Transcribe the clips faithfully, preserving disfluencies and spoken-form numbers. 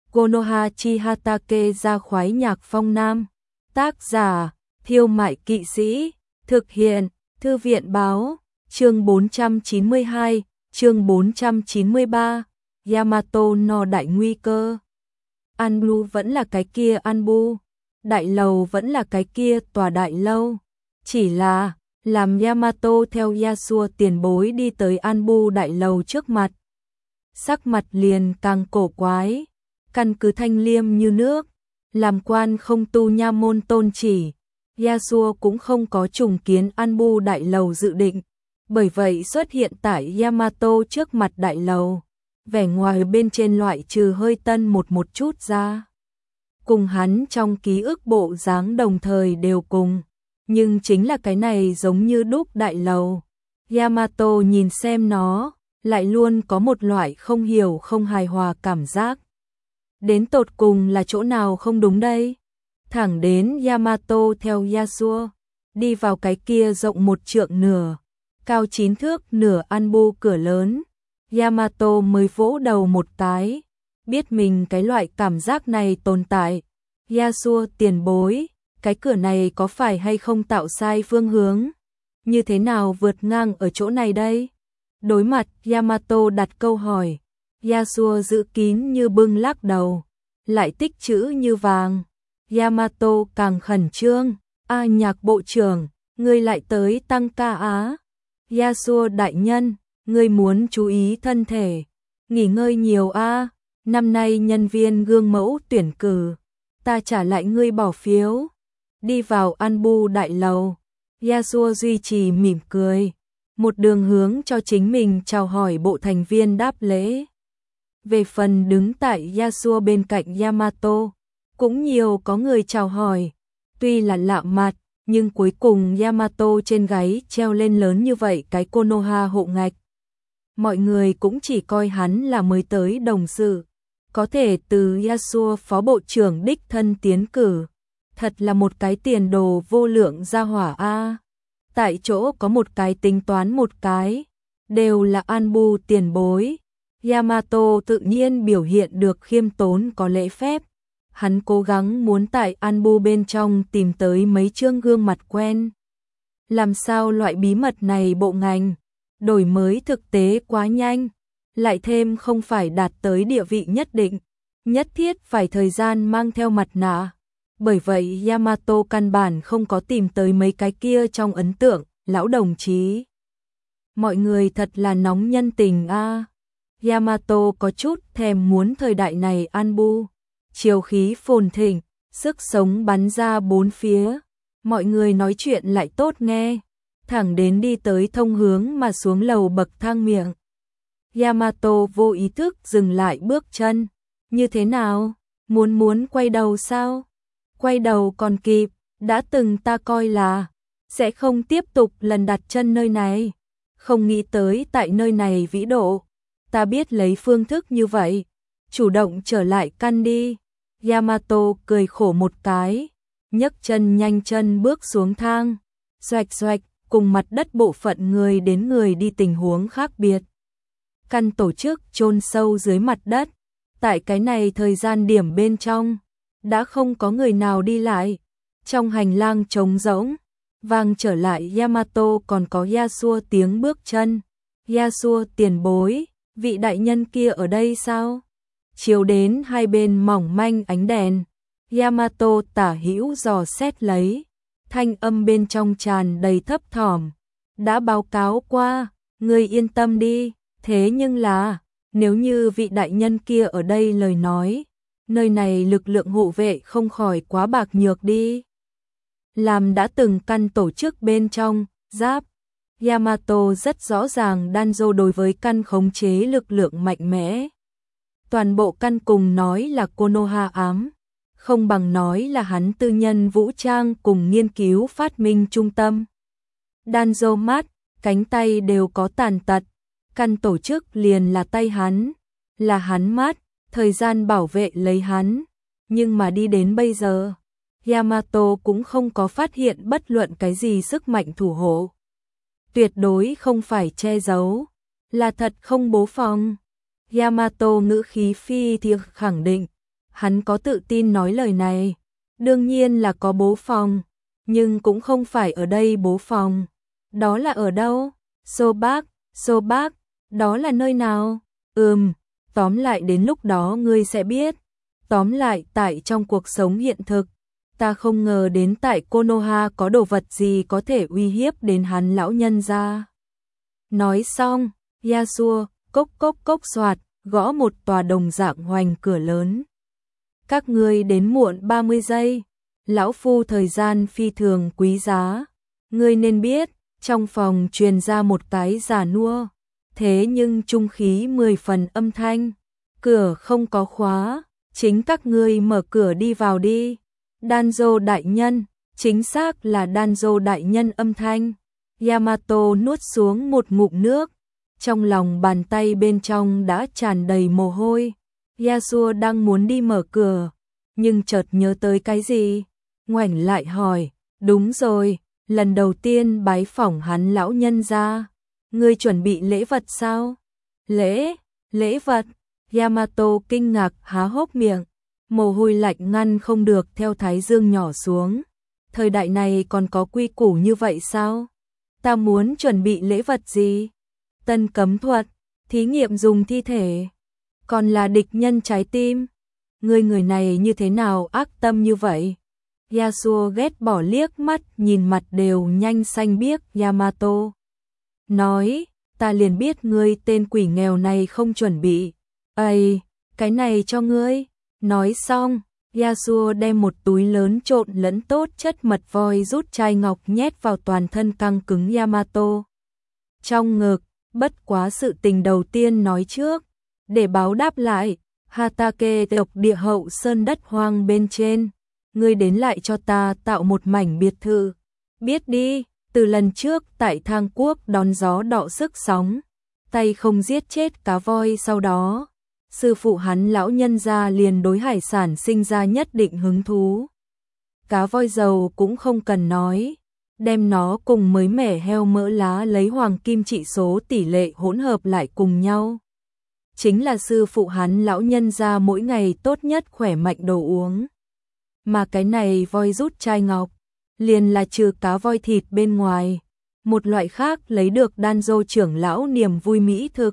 Konoha chi Hatake ra khoái nhạc phong nam. Tác giả, Thiêu Mại Kỵ Sĩ. Thực hiện, Thư viện báo. Chương bốn trăm chín mươi hai, chương bốn trăm chín mươi ba. Yamato no đại nguy cơ. Anbu vẫn là cái kia Anbu. Đại lầu vẫn là cái kia tòa đại lâu. Chỉ là, làm Yamato theo Yasuo tiền bối đi tới Anbu đại lầu trước mặt. Sắc mặt liền càng cổ quái. Căn cứ thanh liêm như nước. Làm quan không tu nha môn tôn chỉ. Yasuo cũng không có trùng kiến Anbu đại lầu dự định. Bởi vậy xuất hiện tại Yamato trước mặt đại lầu. Vẻ ngoài bên trên loại trừ hơi tân một một chút ra. Cùng hắn trong ký ức bộ dáng đồng thời đều cùng. Nhưng chính là cái này giống như đúc đại lầu. Yamato nhìn xem nó, lại luôn có một loại không hiểu không hài hòa cảm giác. Đến tột cùng là chỗ nào không đúng đây? Thẳng đến Yamato theo Yasuo, đi vào cái kia rộng một trượng nửa, cao chín thước nửa Anbu cửa lớn. Yamato mới vỗ đầu một cái, biết mình cái loại cảm giác này tồn tại. Yasuo tiền bối, cái cửa này có phải hay không tạo sai phương hướng? Như thế nào vượt ngang ở chỗ này đây? Đối mặt Yamato đặt câu hỏi, Yasuo giữ kín như bưng lắc đầu, lại tích chữ như vàng. Yamato càng khẩn trương, a nhạc bộ trưởng, ngươi lại tới tăng ca á. Yasuo đại nhân, ngươi muốn chú ý thân thể, nghỉ ngơi nhiều a. Năm nay nhân viên gương mẫu tuyển cử, ta trả lại ngươi bỏ phiếu. Đi vào Anbu đại lầu, Yasuo duy trì mỉm cười, một đường hướng cho chính mình chào hỏi bộ thành viên đáp lễ. Về phần đứng tại Yasuo bên cạnh Yamato, cũng nhiều có người chào hỏi, tuy là lạ mặt, nhưng cuối cùng Yamato trên gáy treo lên lớn như vậy cái Konoha hộ ngạch. Mọi người cũng chỉ coi hắn là mới tới đồng sự, có thể từ Yasuo phó bộ trưởng đích thân tiến cử. Thật là một cái tiền đồ vô lượng gia hỏa a. Tại chỗ có một cái tính toán một cái, đều là Anbu tiền bối. Yamato tự nhiên biểu hiện được khiêm tốn có lễ phép. Hắn cố gắng muốn tại Anbu bên trong tìm tới mấy chương gương mặt quen. Làm sao loại bí mật này bộ ngành đổi mới thực tế quá nhanh, lại thêm không phải đạt tới địa vị nhất định, nhất thiết phải thời gian mang theo mặt nạ. Bởi vậy Yamato căn bản không có tìm tới mấy cái kia trong ấn tượng, lão đồng chí. Mọi người thật là nóng nhân tình a. À. Yamato có chút thèm muốn thời đại này Anbu. Chiều khí phồn thịnh, sức sống bắn ra bốn phía. Mọi người nói chuyện lại tốt nghe. Thẳng đến đi tới thông hướng mà xuống lầu bậc thang miệng. Yamato vô ý thức dừng lại bước chân. Như thế nào? Muốn muốn quay đầu sao? Quay đầu còn kịp, đã từng ta coi là sẽ không tiếp tục lần đặt chân nơi này. Không nghĩ tới tại nơi này vĩ độ. Ta biết lấy phương thức như vậy, chủ động trở lại căn đi. Yamato cười khổ một cái, nhấc chân nhanh chân bước xuống thang. Xoạch xoạch, cùng mặt đất bộ phận người đến người đi tình huống khác biệt. Căn tổ chức chôn sâu dưới mặt đất. Tại cái này thời gian điểm bên trong, đã không có người nào đi lại. Trong hành lang trống rỗng, vang trở lại Yamato còn có Yasuo tiếng bước chân. Yasuo tiền bối, vị đại nhân kia ở đây sao? Chiếu đến hai bên mỏng manh ánh đèn. Yamato tả hữu dò xét lấy. Thanh âm bên trong tràn đầy thấp thỏm. Đã báo cáo qua, ngươi yên tâm đi. Thế nhưng là, nếu như vị đại nhân kia ở đây lời nói, nơi này lực lượng hộ vệ không khỏi quá bạc nhược đi. Làm đã từng căn tổ chức bên trong, giáp. Yamato rất rõ ràng Danzo đối với căn khống chế lực lượng mạnh mẽ. Toàn bộ căn cùng nói là Konoha ám, không bằng nói là hắn tư nhân vũ trang cùng nghiên cứu phát minh trung tâm. Danzo mắt, cánh tay đều có tàn tật, căn tổ chức liền là tay hắn, là hắn mắt, thời gian bảo vệ lấy hắn. Nhưng mà đi đến bây giờ, Yamato cũng không có phát hiện bất luận cái gì sức mạnh thủ hộ. Tuyệt đối không phải che giấu, là thật không bố phòng. Yamato ngữ khí phi thì khẳng định, Hắn có tự tin nói lời này. Đương nhiên là có bố phòng, nhưng cũng không phải ở đây bố phòng. Đó là ở đâu? Xô Bác, Xô Bác, đó là nơi nào? Ừm, tóm lại đến lúc đó ngươi sẽ biết. Tóm lại tại trong cuộc sống hiện thực, ta không ngờ đến tại Konoha có đồ vật gì có thể uy hiếp đến hắn lão nhân gia. Nói xong, Yasuo cốc cốc cốc soạt, gõ một tòa đồng dạng hoành cửa lớn. Các ngươi đến muộn ba mươi giây, lão phu thời gian phi thường quý giá. Ngươi nên biết, trong phòng truyền ra một cái già nua, thế nhưng trung khí mười phần âm thanh. Cửa không có khóa, chính các ngươi mở cửa đi vào đi. Danzo đại nhân, chính xác là Danzo đại nhân âm thanh. Yamato nuốt xuống một ngụm nước, trong lòng bàn tay bên trong đã tràn đầy mồ hôi. Yasuo đang muốn đi mở cửa, nhưng chợt nhớ tới cái gì, ngoảnh lại hỏi, đúng rồi, lần đầu tiên bái phỏng hắn lão nhân gia, ngươi chuẩn bị lễ vật sao? Lễ, lễ vật? Yamato kinh ngạc há hốc miệng, mồ hôi lạnh ngăn không được theo thái dương nhỏ xuống. Thời đại này còn có quy củ như vậy sao? Ta muốn chuẩn bị lễ vật gì? Tân cấm thuật, thí nghiệm dùng thi thể, còn là địch nhân trái tim. Người người này như thế nào ác tâm như vậy? Yasuo ghét bỏ liếc mắt nhìn mặt đều nhanh xanh biếc Yamato. Nói, ta liền biết ngươi tên quỷ nghèo này không chuẩn bị. Ây, cái này cho ngươi. Nói xong, Yasuo đem một túi lớn trộn lẫn tốt chất mật voi rút chai ngọc nhét vào toàn thân căng cứng Yamato. Trong ngực, bất quá sự tình đầu tiên nói trước, để báo đáp lại, Hatake tộc địa hậu sơn đất hoang bên trên, ngươi đến lại cho ta tạo một mảnh biệt thự. Biết đi, từ lần trước tại Thang Quốc đón gió đọ sức sóng, tay không giết chết cá voi sau đó, sư phụ hắn lão nhân gia liền đối hải sản sinh ra nhất định hứng thú. Cá voi dầu cũng không cần nói, đem nó cùng mới mẻ heo mỡ lá lấy hoàng kim trị số tỷ lệ hỗn hợp lại cùng nhau. Chính là sư phụ hắn lão nhân gia mỗi ngày tốt nhất khỏe mạnh đồ uống. Mà cái này voi rút chai ngọc, liền là trừ cá voi thịt bên ngoài, một loại khác lấy được Danzo trưởng lão niềm vui mỹ thực.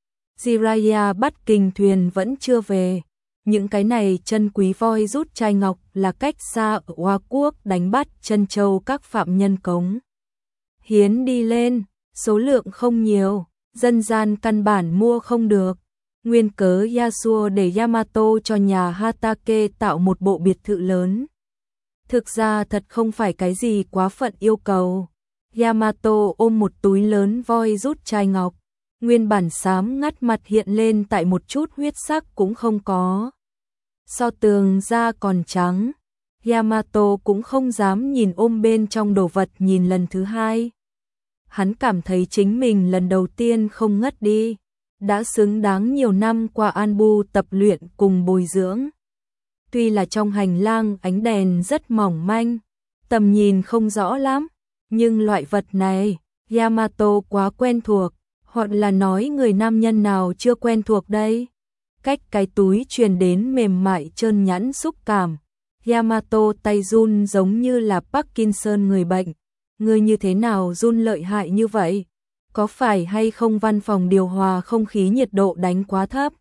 Jiraiya bắt kình thuyền vẫn chưa về, những cái này chân quý voi rút chai ngọc là cách xa ở Hoa Quốc đánh bắt chân châu các phạm nhân cống. Hiến đi lên, số lượng không nhiều, dân gian căn bản mua không được. Nguyên cớ Yasuo để Yamato cho nhà Hatake tạo một bộ biệt thự lớn. Thực ra thật không phải cái gì quá phận yêu cầu. Yamato ôm một túi lớn voi rút chai ngọc, nguyên bản xám ngắt mặt hiện lên tại một chút huyết sắc cũng không có. So tường da còn trắng, Yamato cũng không dám nhìn ôm bên trong đồ vật nhìn lần thứ hai. Hắn cảm thấy chính mình lần đầu tiên không ngất đi, đã xứng đáng nhiều năm qua Anbu tập luyện cùng bồi dưỡng. Tuy là trong hành lang ánh đèn rất mỏng manh, tầm nhìn không rõ lắm, nhưng loại vật này, Yamato quá quen thuộc, hoặc là nói người nam nhân nào chưa quen thuộc đây. Cách cái túi truyền đến mềm mại trơn nhẵn xúc cảm, Yamato tay run giống như là Parkinson người bệnh. Người như thế nào run lợi hại như vậy? Có phải hay không văn phòng điều hòa không khí nhiệt độ đánh quá thấp?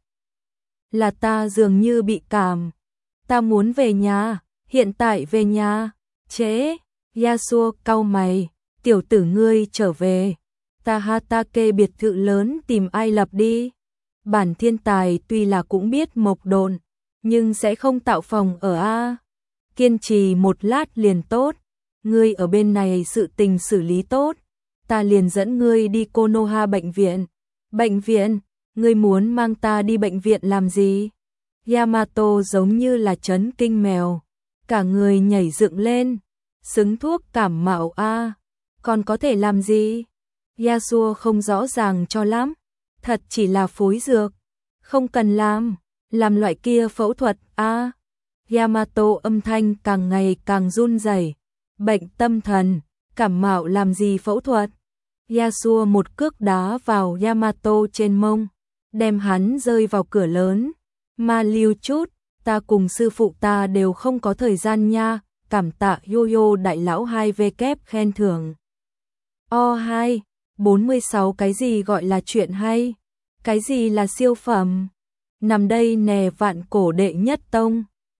Là ta dường như bị cảm. Ta muốn về nhà, hiện tại về nhà. Trễ, Yasuo cau mày, tiểu tử ngươi trở về. Ta Hatake biệt thự lớn tìm ai lập đi. Bản thiên tài tuy là cũng biết mộc độn, nhưng sẽ không tạo phòng ở A. Kiên trì một lát liền tốt. Ngươi ở bên này sự tình xử lý tốt, ta liền dẫn ngươi đi Konoha bệnh viện. Bệnh viện? Ngươi muốn mang ta đi bệnh viện làm gì? Yamato giống như là chấn kinh mèo, cả người nhảy dựng lên. Xứng thuốc cảm mạo a, còn có thể làm gì? Yasuo không rõ ràng cho lắm, thật chỉ là phối dược, không cần làm, làm loại kia phẫu thuật a. Yamato âm thanh càng ngày càng run rẩy. Bệnh tâm thần, cảm mạo làm gì phẫu thuật? Yasuo một cước đá vào Yamato trên mông, đem hắn rơi vào cửa lớn. Mà liêu chút, ta cùng sư phụ ta đều không có thời gian nha, cảm tạ Yo-Yo đại lão hai v kép khen thưởng. O hai, bốn mươi sáu cái gì gọi là chuyện hay? Cái gì là siêu phẩm? Nằm đây nè vạn cổ đệ nhất tông.